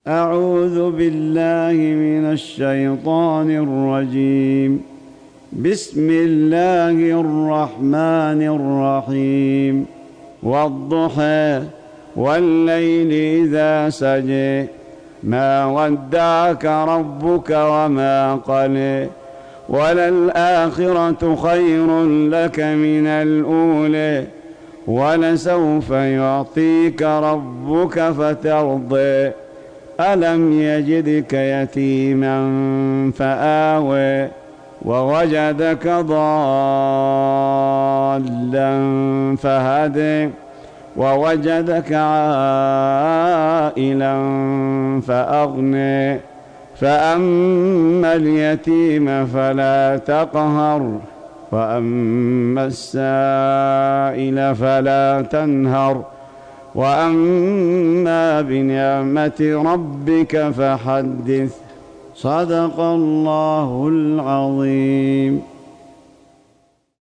أعوذ بالله من الشيطان الرجيم. بسم الله الرحمن الرحيم. والضحى والليل إذا سجى ما ودعك ربك وما قلى وللآخرة خير لك من الأولى ولسوف يعطيك ربك فترضى ألم يجدك يتيما فآوى ووجدك ضالا فهدى ووجدك عائلا فأغنى فأما اليتيم فلا تقهر وأما السائل فلا تنهر وأما بنعمة ربك فحدث. صدق الله العظيم.